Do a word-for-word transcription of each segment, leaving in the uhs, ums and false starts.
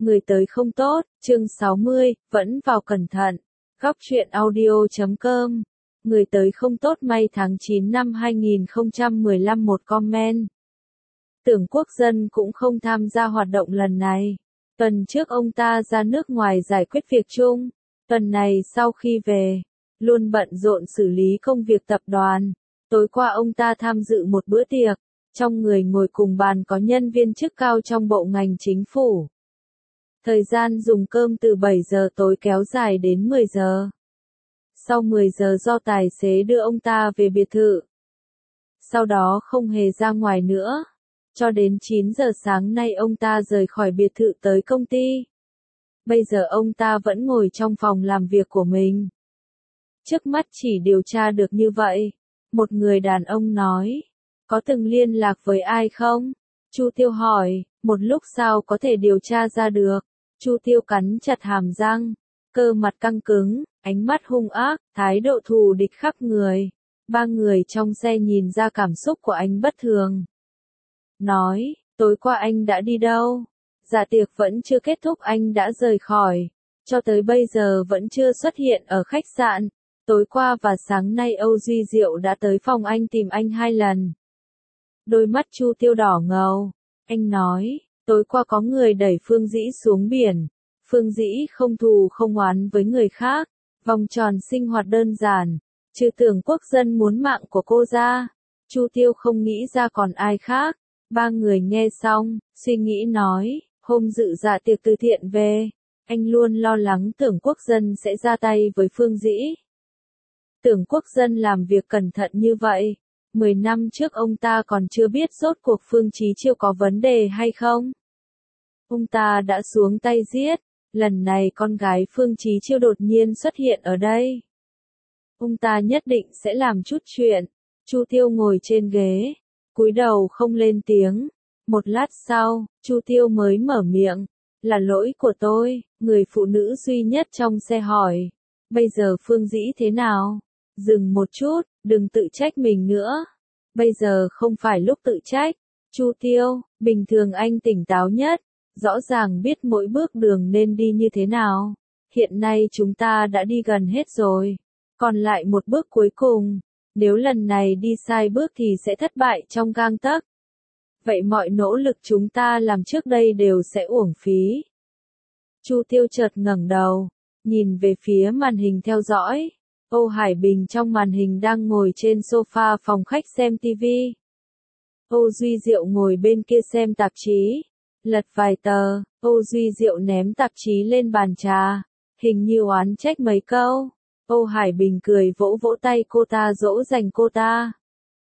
Người tới không tốt, chương sáu mươi, vẫn vào cẩn thận. Góc truyện audio chấm com. Người tới không tốt may tháng chín năm hai nghìn không trăm mười lăm một comment. Tưởng Quốc Dân cũng không tham gia hoạt động lần này. Tuần trước ông ta ra nước ngoài giải quyết việc chung. Tuần này sau khi về, luôn bận rộn xử lý công việc tập đoàn. Tối qua ông ta tham dự một bữa tiệc. Trong người ngồi cùng bàn có nhân viên chức cao trong bộ ngành chính phủ. Thời gian dùng cơm từ bảy giờ tối kéo dài đến mười giờ. Sau mười giờ do tài xế đưa ông ta về biệt thự. Sau đó không hề ra ngoài nữa. Cho đến chín giờ sáng nay ông ta rời khỏi biệt thự tới công ty. Bây giờ ông ta vẫn ngồi trong phòng làm việc của mình. Trước mắt chỉ điều tra được như vậy. Một người đàn ông nói. Có từng liên lạc với ai không? Chu Tiêu hỏi. Một lúc sau có thể điều tra ra được. Chu Tiêu cắn chặt hàm răng. Cơ mặt căng cứng, ánh mắt hung ác, thái độ thù địch khắp người. Ba người trong xe nhìn ra cảm xúc của anh bất thường. Nói, tối qua anh đã đi đâu? Dạ tiệc vẫn chưa kết thúc anh đã rời khỏi. Cho tới bây giờ vẫn chưa xuất hiện ở khách sạn. Tối qua và sáng nay Âu Duy Diệu đã tới phòng anh tìm anh hai lần. Đôi mắt Chu Tiêu đỏ ngầu. Anh nói, tối qua có người đẩy Phương Dĩ xuống biển. Phương Dĩ không thù không oán với người khác. Vòng tròn sinh hoạt đơn giản. Trừ Tưởng Quốc Dân muốn mạng của cô ra. Chu Tiêu không nghĩ ra còn ai khác. Ba người nghe xong, suy nghĩ nói, hôm dự dạ tiệc từ thiện về. Anh luôn lo lắng Tưởng Quốc Dân sẽ ra tay với Phương Dĩ. Tưởng Quốc Dân làm việc cẩn thận như vậy. Mười năm trước ông ta còn chưa biết rốt cuộc Phương Chí Chiêu có vấn đề hay không. Ông ta đã xuống tay giết. Lần này con gái Phương Chí Chiêu đột nhiên xuất hiện ở đây. Ông ta nhất định sẽ làm chút chuyện. Chu Tiêu ngồi trên ghế, cúi đầu không lên tiếng. Một lát sau, Chu Tiêu mới mở miệng. Là lỗi của tôi, người phụ nữ duy nhất trong xe hỏi. Bây giờ Phương Dĩ thế nào? Dừng một chút, đừng tự trách mình nữa. Bây giờ không phải lúc tự trách. Chu Tiêu, bình thường anh tỉnh táo nhất. Rõ ràng biết mỗi bước đường nên đi như thế nào. Hiện nay chúng ta đã đi gần hết rồi. Còn lại một bước cuối cùng. Nếu lần này đi sai bước thì sẽ thất bại trong gang tấc. Vậy mọi nỗ lực chúng ta làm trước đây đều sẽ uổng phí. Chu Tiêu chợt ngẩng đầu, nhìn về phía màn hình theo dõi. Âu Hải Bình trong màn hình đang ngồi trên sofa phòng khách xem tivi. Âu Duy Diệu ngồi bên kia xem tạp chí. Lật vài tờ, Âu Duy Diệu ném tạp chí lên bàn trà, hình như oán trách mấy câu. Âu Hải Bình cười vỗ vỗ tay cô ta dỗ dành cô ta.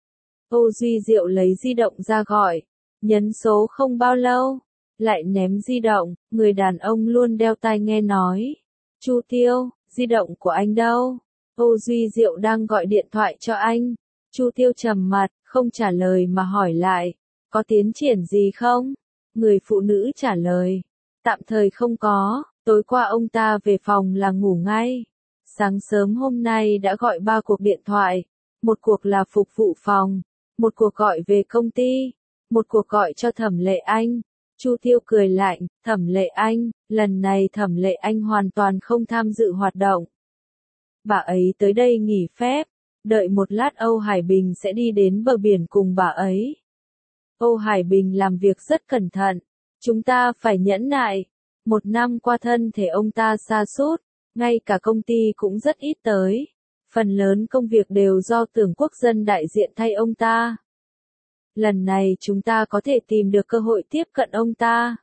Âu Duy Diệu lấy di động ra gọi, nhấn số không bao lâu, lại ném di động, người đàn ông luôn đeo tai nghe nói. Chu Tiêu, di động của anh đâu? Âu Duy Diệu đang gọi điện thoại cho anh. Chu Tiêu trầm mặt, không trả lời mà hỏi lại, có tiến triển gì không? Người phụ nữ trả lời, tạm thời không có, tối qua ông ta về phòng là ngủ ngay. Sáng sớm hôm nay đã gọi ba cuộc điện thoại, một cuộc là phục vụ phòng, một cuộc gọi về công ty, một cuộc gọi cho Thẩm Lệ Anh. Chu Tiêu cười lạnh, Thẩm Lệ Anh, lần này Thẩm Lệ Anh hoàn toàn không tham dự hoạt động. Bà ấy tới đây nghỉ phép, đợi một lát Âu Hải Bình sẽ đi đến bờ biển cùng bà ấy. Âu Hải Bình làm việc rất cẩn thận. Chúng ta phải nhẫn nại. Một năm qua thân thể ông ta sa sút, ngay cả công ty cũng rất ít tới. Phần lớn công việc đều do Tưởng Quốc Dân đại diện thay ông ta. Lần này chúng ta có thể tìm được cơ hội tiếp cận ông ta.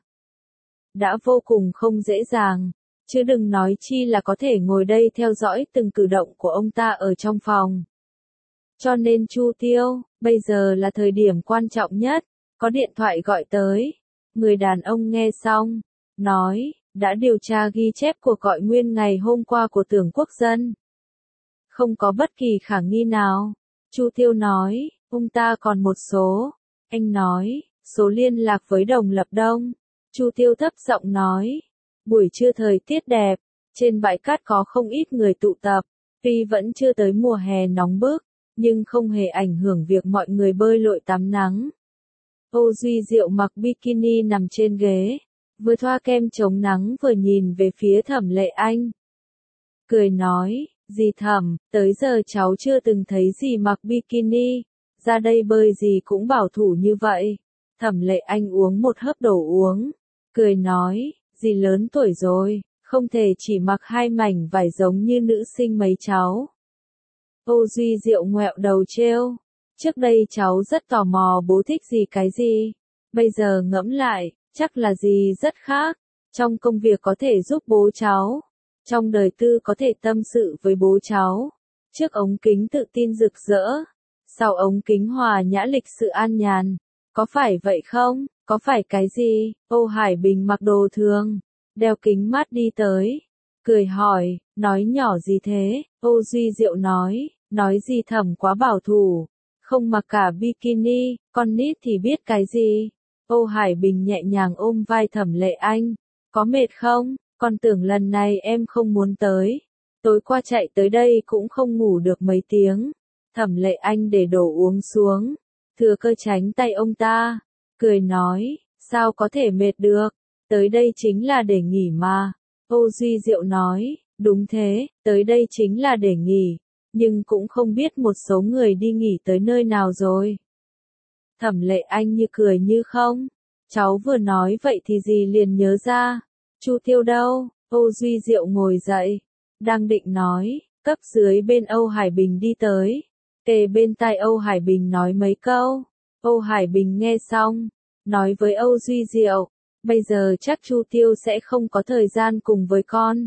Đã vô cùng không dễ dàng, chứ đừng nói chi là có thể ngồi đây theo dõi từng cử động của ông ta ở trong phòng. Cho nên Chu Tiêu, bây giờ là thời điểm quan trọng nhất. Có điện thoại gọi tới. Người đàn ông nghe xong, nói, đã điều tra ghi chép cuộc gọi nguyên ngày hôm qua của Tưởng Quốc Dân. Không có bất kỳ khả nghi nào. Chu Tiêu nói, ông ta còn một số. Anh nói, số liên lạc với Đồng Lập Đông. Chu Tiêu thấp giọng nói, buổi trưa thời tiết đẹp, trên bãi cát có không ít người tụ tập. Tuy vẫn chưa tới mùa hè nóng bức, nhưng không hề ảnh hưởng việc mọi người bơi lội tắm nắng. Âu Duy Diệu mặc bikini nằm trên ghế, vừa thoa kem chống nắng vừa nhìn về phía Thẩm Lệ Anh. Cười nói, dì Thẩm, tới giờ cháu chưa từng thấy dì mặc bikini, ra đây bơi dì cũng bảo thủ như vậy. Thẩm Lệ Anh uống một hớp đồ uống, cười nói, dì lớn tuổi rồi, không thể chỉ mặc hai mảnh vải giống như nữ sinh mấy cháu. Âu Duy Diệu ngoẹo đầu trêu, trước đây cháu rất tò mò bố thích gì cái gì, bây giờ ngẫm lại, chắc là gì rất khác, trong công việc có thể giúp bố cháu, trong đời tư có thể tâm sự với bố cháu, trước ống kính tự tin rực rỡ, sau ống kính hòa nhã lịch sự an nhàn, có phải vậy không, có phải cái gì? Âu Hải Bình mặc đồ thường, đeo kính mát đi tới, cười hỏi, nói nhỏ gì thế? Âu Duy Diệu nói, nói gì Thẩm quá bảo thủ, không mặc cả bikini, con nít thì biết cái gì? Âu Hải Bình nhẹ nhàng ôm vai Thẩm Lệ Anh, có mệt không? Con tưởng lần này em không muốn tới, tối qua chạy tới đây cũng không ngủ được mấy tiếng. Thẩm Lệ Anh để đồ uống xuống, thừa cơ tránh tay ông ta, cười nói, sao có thể mệt được, tới đây chính là để nghỉ mà. Âu Duy Diệu nói, đúng thế, tới đây chính là để nghỉ, nhưng cũng không biết một số người đi nghỉ tới nơi nào rồi. Thẩm Lệ Anh như cười như không, cháu vừa nói vậy thì dì liền nhớ ra, Chu Tiêu đâu? Âu Duy Diệu ngồi dậy, đang định nói, cấp dưới bên Âu Hải Bình đi tới, kề bên tai Âu Hải Bình nói mấy câu. Âu Hải Bình nghe xong, nói với Âu Duy Diệu, bây giờ chắc Chu Tiêu sẽ không có thời gian cùng với con.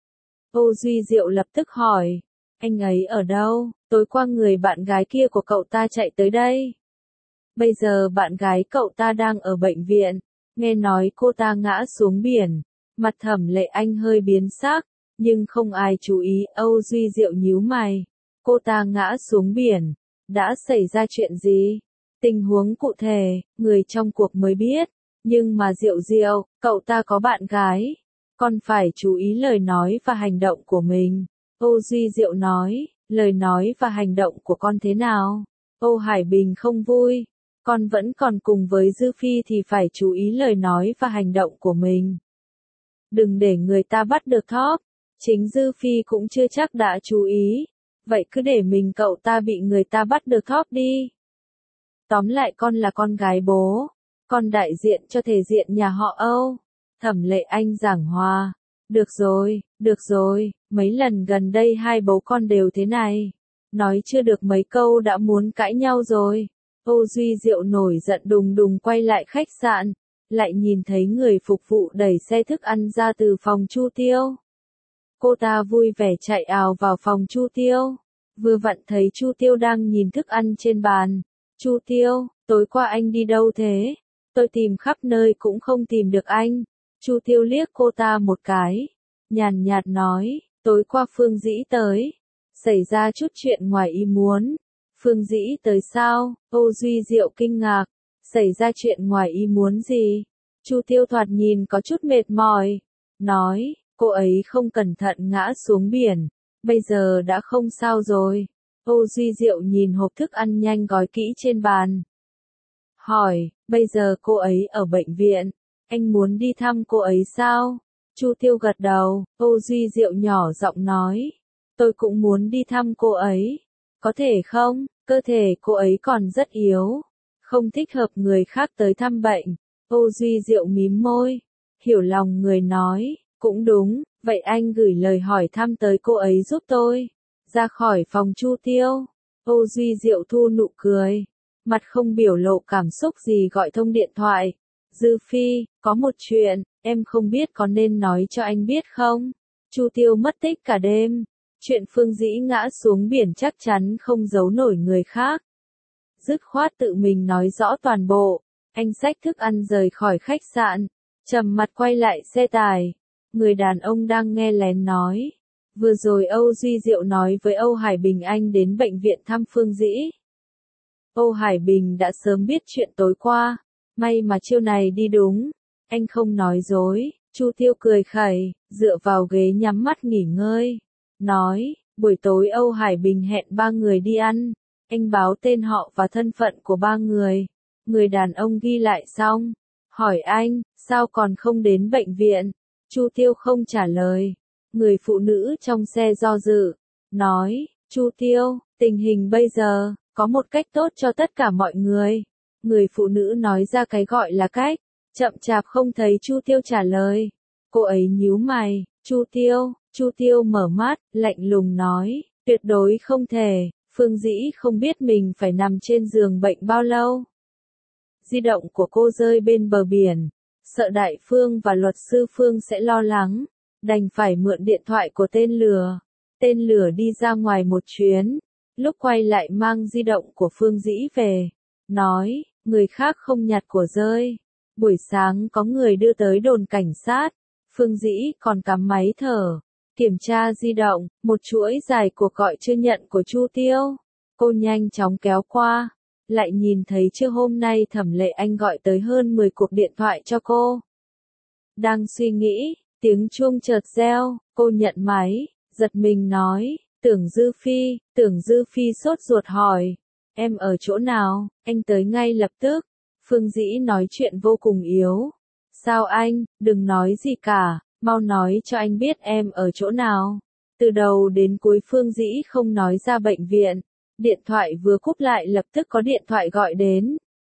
Âu Duy Diệu lập tức hỏi, anh ấy ở đâu? Tối qua người bạn gái kia của cậu ta chạy tới đây. Bây giờ bạn gái cậu ta đang ở bệnh viện, nghe nói cô ta ngã xuống biển. Mặt Thẩm Lệ Anh hơi biến sắc, nhưng không ai chú ý. Âu Duy Diệu nhíu mày, cô ta ngã xuống biển, đã xảy ra chuyện gì? Tình huống cụ thể, người trong cuộc mới biết, nhưng mà Diệu Diệu, cậu ta có bạn gái, con phải chú ý lời nói và hành động của mình. Âu Duy Diệu nói, lời nói và hành động của con thế nào? Âu Hải Bình không vui, con vẫn còn cùng với Dư Phi thì phải chú ý lời nói và hành động của mình. Đừng để người ta bắt được thóp, chính Dư Phi cũng chưa chắc đã chú ý, vậy cứ để mình cậu ta bị người ta bắt được thóp đi. Tóm lại con là con gái bố, con đại diện cho thể diện nhà họ Âu. Thẩm Lệ Anh giảng hòa, được rồi, được rồi, mấy lần gần đây hai bố con đều thế này, nói chưa được mấy câu đã muốn cãi nhau rồi. Âu Duy Diệu nổi giận đùng đùng quay lại khách sạn, lại nhìn thấy người phục vụ đẩy xe thức ăn ra từ phòng Chu Tiêu. Cô ta vui vẻ chạy ào vào phòng Chu Tiêu, vừa vặn thấy Chu Tiêu đang nhìn thức ăn trên bàn. Chu Tiêu, tối qua anh đi đâu thế? Tôi tìm khắp nơi cũng không tìm được anh. Chu Tiêu liếc cô ta một cái, nhàn nhạt nói, tối qua Phương Dĩ tới, xảy ra chút chuyện ngoài ý muốn. Phương Dĩ tới sao? Âu Duy Diệu kinh ngạc, xảy ra chuyện ngoài ý muốn gì? Chu Tiêu thoạt nhìn có chút mệt mỏi, nói, cô ấy không cẩn thận ngã xuống biển, bây giờ đã không sao rồi. Âu Duy Diệu nhìn hộp thức ăn nhanh gói kỹ trên bàn, hỏi, bây giờ cô ấy ở bệnh viện, anh muốn đi thăm cô ấy sao? Chu Tiêu gật đầu. Âu Duy Diệu nhỏ giọng nói, tôi cũng muốn đi thăm cô ấy, có thể không? Cơ thể cô ấy còn rất yếu, không thích hợp người khác tới thăm bệnh. Âu Duy Diệu mím môi, hiểu lòng người nói, cũng đúng, vậy anh gửi lời hỏi thăm tới cô ấy giúp tôi. Ra khỏi phòng Chu Tiêu, Âu Duy Diệu thu nụ cười, mặt không biểu lộ cảm xúc gì gọi thông điện thoại. Dư Phi, có một chuyện, em không biết có nên nói cho anh biết không? Chu Tiêu mất tích cả đêm, chuyện Phương Dĩ ngã xuống biển chắc chắn không giấu nổi người khác. Dứt khoát tự mình nói rõ toàn bộ. Anh xách thức ăn rời khỏi khách sạn, trầm mặt quay lại xe tải. Người đàn ông đang nghe lén nói, vừa rồi Âu Duy Diệu nói với Âu Hải Bình anh đến bệnh viện thăm Phương Dĩ. Âu Hải Bình đã sớm biết chuyện tối qua, may mà chiêu này đi đúng, anh không nói dối. Chu Tiêu cười khẩy, dựa vào ghế nhắm mắt nghỉ ngơi, nói, buổi tối Âu Hải Bình hẹn ba người đi ăn, anh báo tên họ và thân phận của ba người. Người đàn ông ghi lại xong, hỏi anh, Sao còn không đến bệnh viện? Chu Tiêu không trả lời. Người phụ nữ trong xe do dự, nói, Chu Tiêu, tình hình bây giờ, có một cách tốt cho tất cả mọi người. Người phụ nữ nói ra cái gọi là cách, chậm chạp không thấy Chu Tiêu trả lời. Cô ấy nhíu mày, Chu Tiêu, Chu Tiêu mở mắt, lạnh lùng nói, tuyệt đối không thể, Phương Dĩ không biết mình phải nằm trên giường bệnh bao lâu. Di động của cô rơi bên bờ biển, sợ Đại Phương và luật sư Phương sẽ lo lắng, đành phải mượn điện thoại của tên lừa. Tên lừa đi ra ngoài một chuyến, lúc quay lại mang di động của Phương Dĩ về, nói, người khác không nhặt của rơi. Buổi sáng có người đưa tới đồn cảnh sát, Phương Dĩ còn cắm máy thở, kiểm tra di động, một chuỗi dài cuộc gọi chưa nhận của Chu Tiêu. Cô nhanh chóng kéo qua, lại nhìn thấy trưa hôm nay Thẩm Lệ Anh gọi tới hơn mười cuộc điện thoại cho cô. Đang suy nghĩ, tiếng chuông chợt reo, cô nhận máy, giật mình nói, Tưởng Dư Phi, Tưởng Dư Phi sốt ruột hỏi, em ở chỗ nào, anh tới ngay lập tức. Phương Dĩ nói chuyện vô cùng yếu. Sao anh, đừng nói gì cả, mau nói cho anh biết em ở chỗ nào. Từ đầu đến cuối Phương Dĩ không nói ra bệnh viện. Điện thoại vừa cúp lại lập tức có điện thoại gọi đến.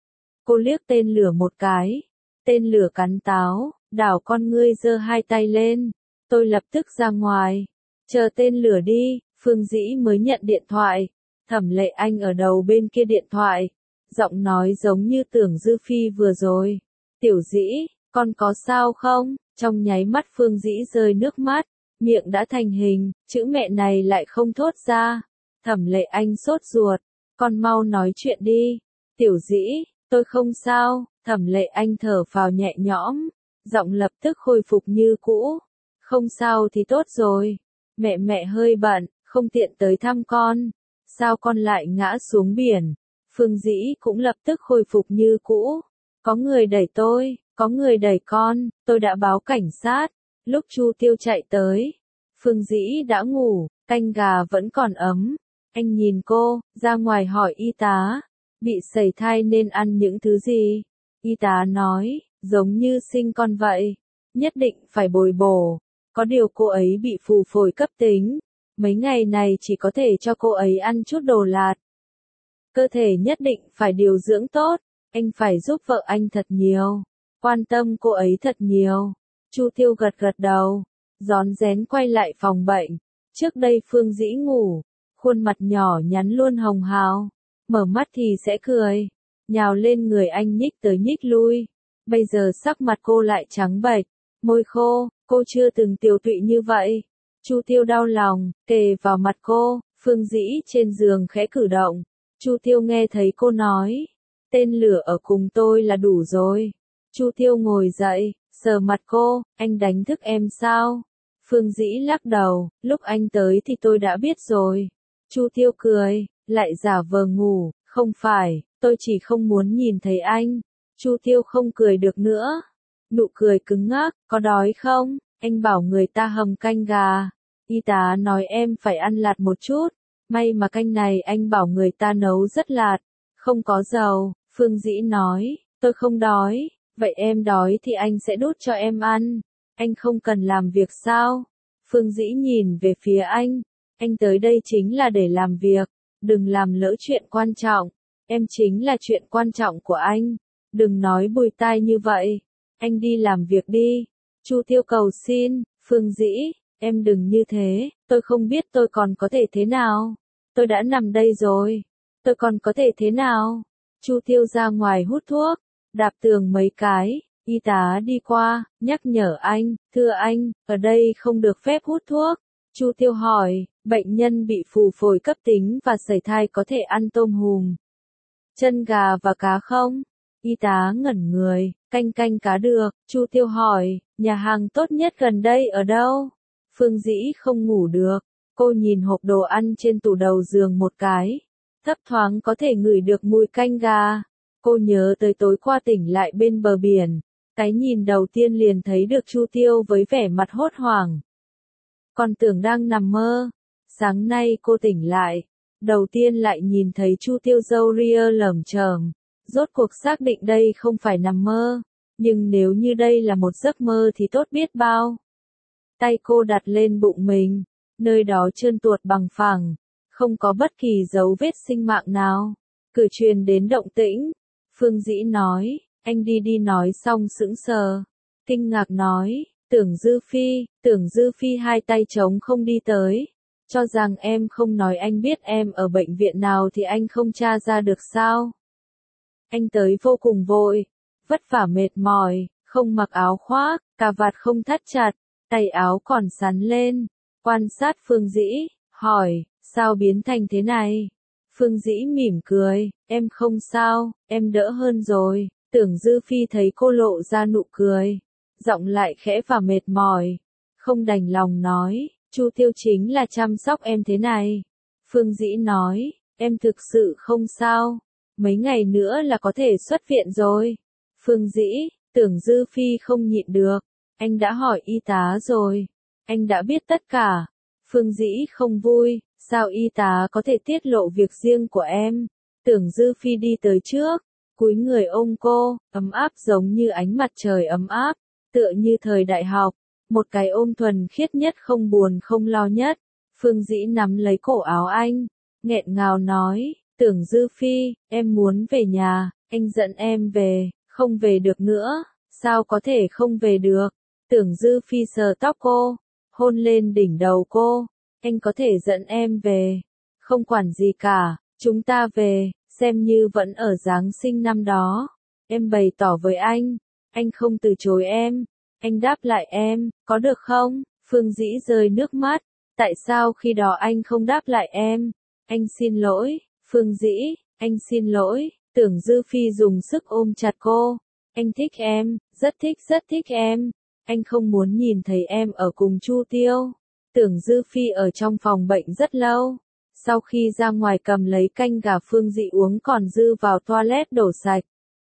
Cô liếc tên lửa một cái. Tên lửa cắn táo, đảo con ngươi giơ hai tay lên. Tôi lập tức ra ngoài. Chờ tên lửa đi, Phương Dĩ mới nhận điện thoại. Thẩm Lệ Anh ở đầu bên kia điện thoại. Giọng nói giống như Tưởng Dư Phi vừa rồi. Tiểu Dĩ, con có sao không? Trong nháy mắt Phương Dĩ rơi nước mắt. Miệng đã thành hình, chữ mẹ này lại không thốt ra. Thẩm Lệ Anh sốt ruột. Con mau nói chuyện đi. Tiểu Dĩ, tôi không sao. Thẩm Lệ Anh thở phào nhẹ nhõm. Giọng lập tức khôi phục như cũ. Không sao thì tốt rồi. Mẹ mẹ hơi bận, không tiện tới thăm con. Sao con lại ngã xuống biển? Phương Dĩ cũng lập tức khôi phục như cũ. Có người đẩy tôi, có người đẩy con, tôi đã báo cảnh sát. Lúc Chu Tiêu chạy tới, Phương Dĩ đã ngủ, canh gà vẫn còn ấm. Anh nhìn cô, ra ngoài hỏi y tá, bị sẩy thai nên ăn những thứ gì? Y tá nói, giống như sinh con vậy, nhất định phải bồi bổ. Có điều cô ấy bị phù phổi cấp tính, mấy ngày này chỉ có thể cho cô ấy ăn chút đồ lạt. Cơ thể nhất định phải điều dưỡng tốt, anh phải giúp vợ anh thật nhiều, quan tâm cô ấy thật nhiều. Chu Tiêu gật gật đầu, rón rén quay lại phòng bệnh. Trước đây Phương Dĩ ngủ, khuôn mặt nhỏ nhắn luôn hồng hào, mở mắt thì sẽ cười, nhào lên người anh nhích tới nhích lui. Bây giờ sắc mặt cô lại trắng bệch, môi khô, cô chưa từng tiều tụy như vậy. Chu Tiêu đau lòng, kề vào mặt cô, Phương Dĩ trên giường khẽ cử động. Chu Tiêu nghe thấy cô nói, tên lửa ở cùng tôi là đủ rồi. Chu Tiêu ngồi dậy, sờ mặt cô, anh đánh thức em sao? Phương Dĩ lắc đầu, lúc anh tới thì tôi đã biết rồi. Chu Tiêu cười, lại giả vờ ngủ, không phải, tôi chỉ không muốn nhìn thấy anh. Chu Tiêu không cười được nữa. Nụ cười cứng ngắc, có đói không? Anh bảo người ta hầm canh gà. Y tá nói em phải ăn lạt một chút. May mà canh này anh bảo người ta nấu rất lạt, không có dầu. Phương Dĩ nói, tôi không đói, vậy em đói thì anh sẽ đút cho em ăn. Anh không cần làm việc sao? Phương Dĩ nhìn về phía anh, anh tới đây chính là để làm việc, đừng làm lỡ chuyện quan trọng. Em chính là chuyện quan trọng của anh, đừng nói bùi tai như vậy. Anh đi làm việc đi. Chu Tiêu cầu xin, Phương Dĩ, em đừng như thế, tôi không biết tôi còn có thể thế nào. Tôi đã nằm đây rồi, tôi còn có thể thế nào? Chu Tiêu ra ngoài hút thuốc, đạp tường mấy cái, y tá đi qua, nhắc nhở anh, thưa anh, ở đây không được phép hút thuốc. Chu Tiêu hỏi, bệnh nhân bị phù phổi cấp tính và sẩy thai có thể ăn tôm hùm, chân gà và cá không? Y tá ngẩn người, canh canh cá được. Chu Tiêu hỏi, nhà hàng tốt nhất gần đây ở đâu? Phương Dĩ không ngủ được, cô nhìn hộp đồ ăn trên tủ đầu giường một cái, thấp thoáng có thể ngửi được mùi canh gà. Cô nhớ tới tối qua tỉnh lại bên bờ biển, cái nhìn đầu tiên liền thấy được Chu Tiêu với vẻ mặt hốt hoảng. Còn tưởng đang nằm mơ. Sáng nay cô tỉnh lại, đầu tiên lại nhìn thấy Chu Tiêu râu ria lởm chởm, rốt cuộc xác định đây không phải nằm mơ. Nhưng nếu như đây là một giấc mơ thì tốt biết bao. Tay cô đặt lên bụng mình, nơi đó trơn tuột bằng phẳng, không có bất kỳ dấu vết sinh mạng nào. Cử truyền đến động tĩnh, Phương Dĩ nói, anh đi đi nói xong sững sờ, kinh ngạc nói, Tưởng Dư Phi, Tưởng Dư Phi hai tay trống không đi tới, cho rằng em không nói anh biết em ở bệnh viện nào thì anh không tra ra được sao. Anh tới vô cùng vội, vất vả mệt mỏi, không mặc áo khoác, cà vạt không thắt chặt, tay áo còn sắn lên, quan sát Phương Dĩ, hỏi, sao biến thành thế này? Phương Dĩ mỉm cười, em không sao, em đỡ hơn rồi. Tưởng Dư Phi thấy cô lộ ra nụ cười, giọng lại khẽ và mệt mỏi, không đành lòng nói, Chu Tiêu chính là chăm sóc em thế này. Phương Dĩ nói, em thực sự không sao, mấy ngày nữa là có thể xuất viện rồi. Phương Dĩ, Tưởng Dư Phi không nhịn được, anh đã hỏi y tá rồi, anh đã biết tất cả. Phương Dĩ không vui, sao y tá có thể tiết lộ việc riêng của em? Tưởng Dư Phi đi tới trước, cúi người ôm cô, ấm áp giống như ánh mặt trời ấm áp, tựa như thời đại học, một cái ôm thuần khiết nhất không buồn không lo nhất. Phương Dĩ nắm lấy cổ áo anh, nghẹn ngào nói, Tưởng Dư Phi, em muốn về nhà, anh dẫn em về, không về được nữa, sao có thể không về được? Tưởng Dư Phi sờ tóc cô, hôn lên đỉnh đầu cô, anh có thể dẫn em về, không quản gì cả, chúng ta về, xem như vẫn ở Giáng sinh năm đó. Em bày tỏ với anh, anh không từ chối em, anh đáp lại em, có được không? Phương Dĩ rơi nước mắt, tại sao khi đó anh không đáp lại em? Anh xin lỗi, Phương Dĩ, anh xin lỗi. Tưởng Dư Phi dùng sức ôm chặt cô, anh thích em, rất thích rất thích em, anh không muốn nhìn thấy em ở cùng Chu Tiêu. Tưởng Dư Phi ở trong phòng bệnh rất lâu, sau khi ra ngoài cầm lấy canh gà Phương Dĩ uống còn dư vào toilet đổ sạch.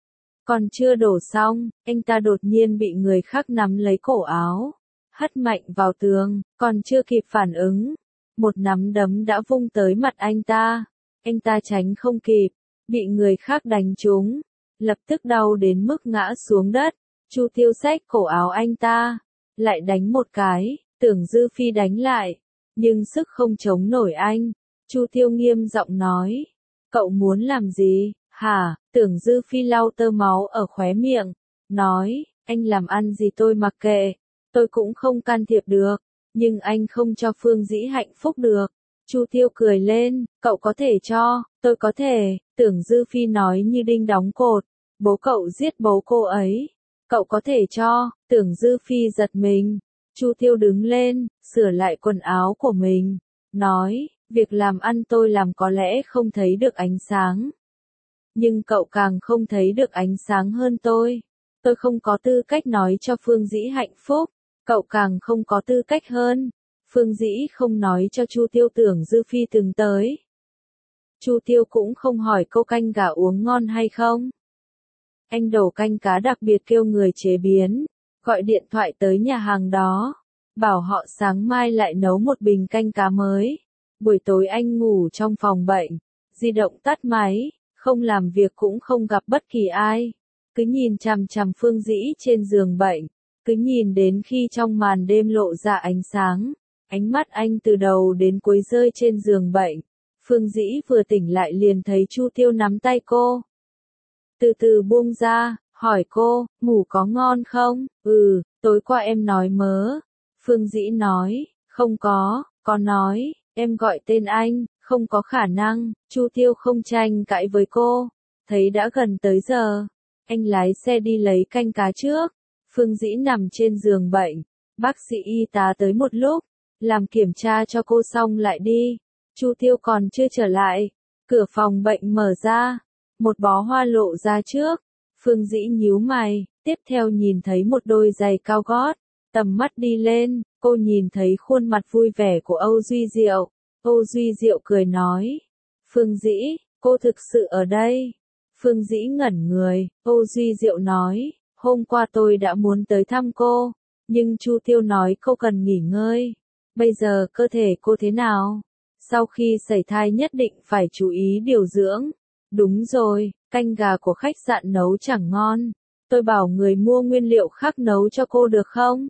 Còn chưa đổ xong, anh ta đột nhiên bị người khác nắm lấy cổ áo, hất mạnh vào tường, còn chưa kịp phản ứng, một nắm đấm đã vung tới mặt anh ta. Anh ta tránh không kịp, bị người khác đánh trúng, lập tức đau đến mức ngã xuống đất. Chu Tiêu xách cổ áo anh ta, lại đánh một cái. Tưởng Dư Phi đánh lại, nhưng sức không chống nổi anh. Chu Tiêu nghiêm giọng nói, cậu muốn làm gì, hả? Tưởng Dư Phi lau tơ máu ở khóe miệng, nói, anh làm ăn gì tôi mặc kệ, tôi cũng không can thiệp được, nhưng anh không cho Phương Dĩ hạnh phúc được. Chu Tiêu cười lên, cậu có thể cho, tôi có thể. Tưởng Dư Phi nói như đinh đóng cột, bố cậu giết bố cô ấy, cậu có thể cho. Tưởng Dư Phi giật mình. Chu Tiêu đứng lên, sửa lại quần áo của mình, nói, việc làm ăn tôi làm có lẽ không thấy được ánh sáng. Nhưng cậu càng không thấy được ánh sáng hơn tôi. Tôi không có tư cách nói cho Phương Dĩ hạnh phúc, cậu càng không có tư cách hơn. Phương Dĩ không nói cho Chu Tiêu Tưởng Dư Phi từng tới. Chu Tiêu cũng không hỏi câu canh gà uống ngon hay không. Anh đổ canh cá đặc biệt kêu người chế biến, gọi điện thoại tới nhà hàng đó, bảo họ sáng mai lại nấu một bình canh cá mới. Buổi tối anh ngủ trong phòng bệnh, di động tắt máy, không làm việc cũng không gặp bất kỳ ai, cứ nhìn chằm chằm Phương Dĩ trên giường bệnh, cứ nhìn đến khi trong màn đêm lộ ra ánh sáng, ánh mắt anh từ đầu đến cuối rơi trên giường bệnh. Phương Dĩ vừa tỉnh lại liền thấy Chu Tiêu nắm tay cô, từ từ buông ra, hỏi cô, ngủ có ngon không? Ừ, tối qua em nói mớ. Phương Dĩ nói, không có, có nói, em gọi tên anh, không có khả năng. Chu Tiêu không tranh cãi với cô, thấy đã gần tới giờ, anh lái xe đi lấy canh cá trước. Phương Dĩ nằm trên giường bệnh, bác sĩ y tá tới một lúc, làm kiểm tra cho cô xong lại đi. Chu Tiêu còn chưa trở lại, cửa phòng bệnh mở ra, một bó hoa lộ ra trước. Phương Dĩ nhíu mày, tiếp theo nhìn thấy một đôi giày cao gót, tầm mắt đi lên, cô nhìn thấy khuôn mặt vui vẻ của Âu Duy Diệu. Âu Duy Diệu cười nói, Phương Dĩ, cô thực sự ở đây. Phương Dĩ ngẩn người, Âu Duy Diệu nói, hôm qua tôi đã muốn tới thăm cô, nhưng Chu Tiêu nói cô cần nghỉ ngơi. Bây giờ cơ thể cô thế nào? Sau khi sẩy thai nhất định phải chú ý điều dưỡng. Đúng rồi, canh gà của khách sạn nấu chẳng ngon. Tôi bảo người mua nguyên liệu khác nấu cho cô được không?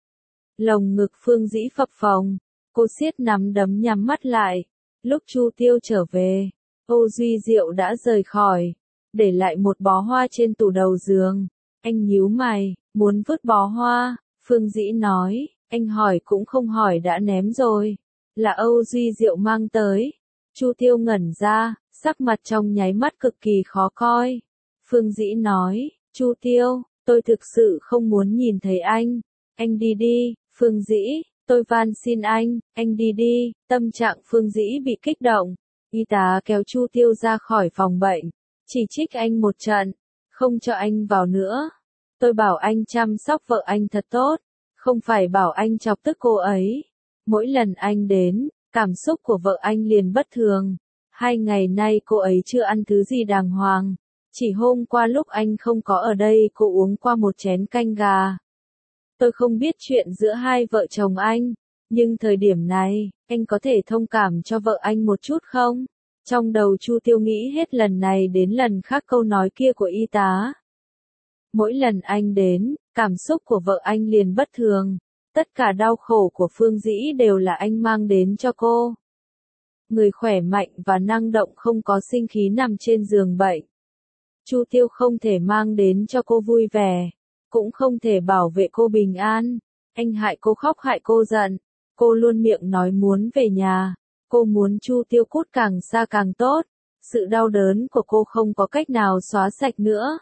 Lồng ngực Phương Dĩ phập phồng, cô siết nắm đấm nhắm mắt lại. Lúc Chu Tiêu trở về, Âu Duy Diệu đã rời khỏi, để lại một bó hoa trên tủ đầu giường. Anh nhíu mày, muốn vứt bó hoa, Phương Dĩ nói, anh hỏi cũng không hỏi đã ném rồi. Là Âu Duy Diệu mang tới. Chu Tiêu ngẩn ra, sắc mặt trong nháy mắt cực kỳ khó coi. Phương Dĩ nói, Chu Tiêu, tôi thực sự không muốn nhìn thấy anh. Anh đi đi, Phương Dĩ, tôi van xin anh, anh đi đi. Tâm trạng Phương Dĩ bị kích động. Y tá kéo Chu Tiêu ra khỏi phòng bệnh, chỉ trích anh một trận, không cho anh vào nữa. Tôi bảo anh chăm sóc vợ anh thật tốt, không phải bảo anh chọc tức cô ấy. Mỗi lần anh đến, cảm xúc của vợ anh liền bất thường. Hai ngày nay cô ấy chưa ăn thứ gì đàng hoàng. Chỉ hôm qua lúc anh không có ở đây cô uống qua một chén canh gà. Tôi không biết chuyện giữa hai vợ chồng anh, nhưng thời điểm này, anh có thể thông cảm cho vợ anh một chút không? Trong đầu Chu Tiêu nghĩ hết lần này đến lần khác câu nói kia của y tá. Mỗi lần anh đến, cảm xúc của vợ anh liền bất thường. Tất cả đau khổ của Phương Dĩ đều là anh mang đến cho cô. Người khỏe mạnh và năng động không có sinh khí nằm trên giường bệnh. Chu Tiêu không thể mang đến cho cô vui vẻ, cũng không thể bảo vệ cô bình an. Anh hại cô khóc hại cô giận. Cô luôn miệng nói muốn về nhà. Cô muốn Chu Tiêu cút càng xa càng tốt. Sự đau đớn của cô không có cách nào xóa sạch nữa.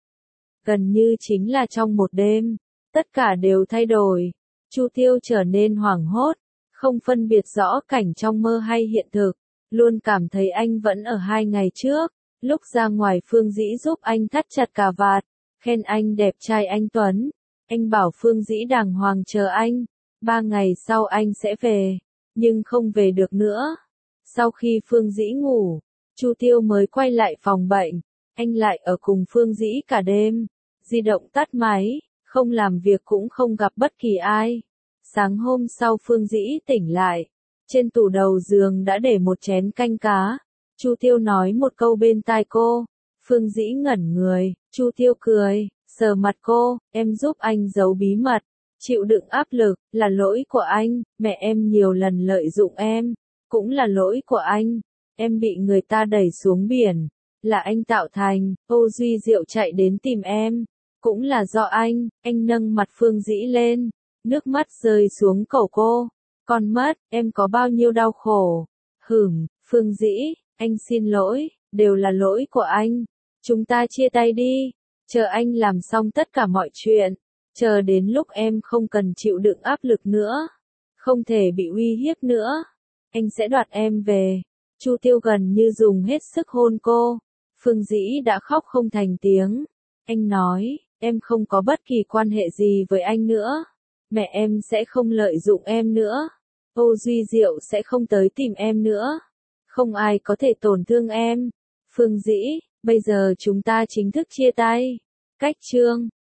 Gần như chính là trong một đêm, tất cả đều thay đổi. Chu Tiêu trở nên hoảng hốt, không phân biệt rõ cảnh trong mơ hay hiện thực, luôn cảm thấy anh vẫn ở hai ngày trước. Lúc ra ngoài Phương Dĩ giúp anh thắt chặt cà vạt, khen anh đẹp trai anh Tuấn. Anh bảo Phương Dĩ đàng hoàng chờ anh, ba ngày sau anh sẽ về, nhưng không về được nữa. Sau khi Phương Dĩ ngủ, Chu Tiêu mới quay lại phòng bệnh, anh lại ở cùng Phương Dĩ cả đêm, di động tắt máy, không làm việc cũng không gặp bất kỳ ai. Sáng hôm sau Phương Dĩ tỉnh lại, trên tủ đầu giường đã để một chén canh cá. Chu Tiêu nói một câu bên tai cô, Phương Dĩ ngẩn người, Chu Tiêu cười, sờ mặt cô, em giúp anh giấu bí mật, chịu đựng áp lực, là lỗi của anh, mẹ em nhiều lần lợi dụng em, cũng là lỗi của anh, em bị người ta đẩy xuống biển, là anh tạo thành. Âu Duy Diệu chạy đến tìm em, cũng là do anh. Anh nâng mặt Phương Dĩ lên, nước mắt rơi xuống cổ cô, con mất, em có bao nhiêu đau khổ. Hửm, Phương Dĩ, anh xin lỗi, đều là lỗi của anh, chúng ta chia tay đi, chờ anh làm xong tất cả mọi chuyện, chờ đến lúc em không cần chịu đựng áp lực nữa, không thể bị uy hiếp nữa, anh sẽ đoạt em về. Chu Tiêu gần như dùng hết sức hôn cô. Phương Dĩ đã khóc không thành tiếng. Anh nói, em không có bất kỳ quan hệ gì với anh nữa. Mẹ em sẽ không lợi dụng em nữa. Âu Duy Diệu sẽ không tới tìm em nữa. Không ai có thể tổn thương em. Phương Dĩ, bây giờ chúng ta chính thức chia tay. Cách chương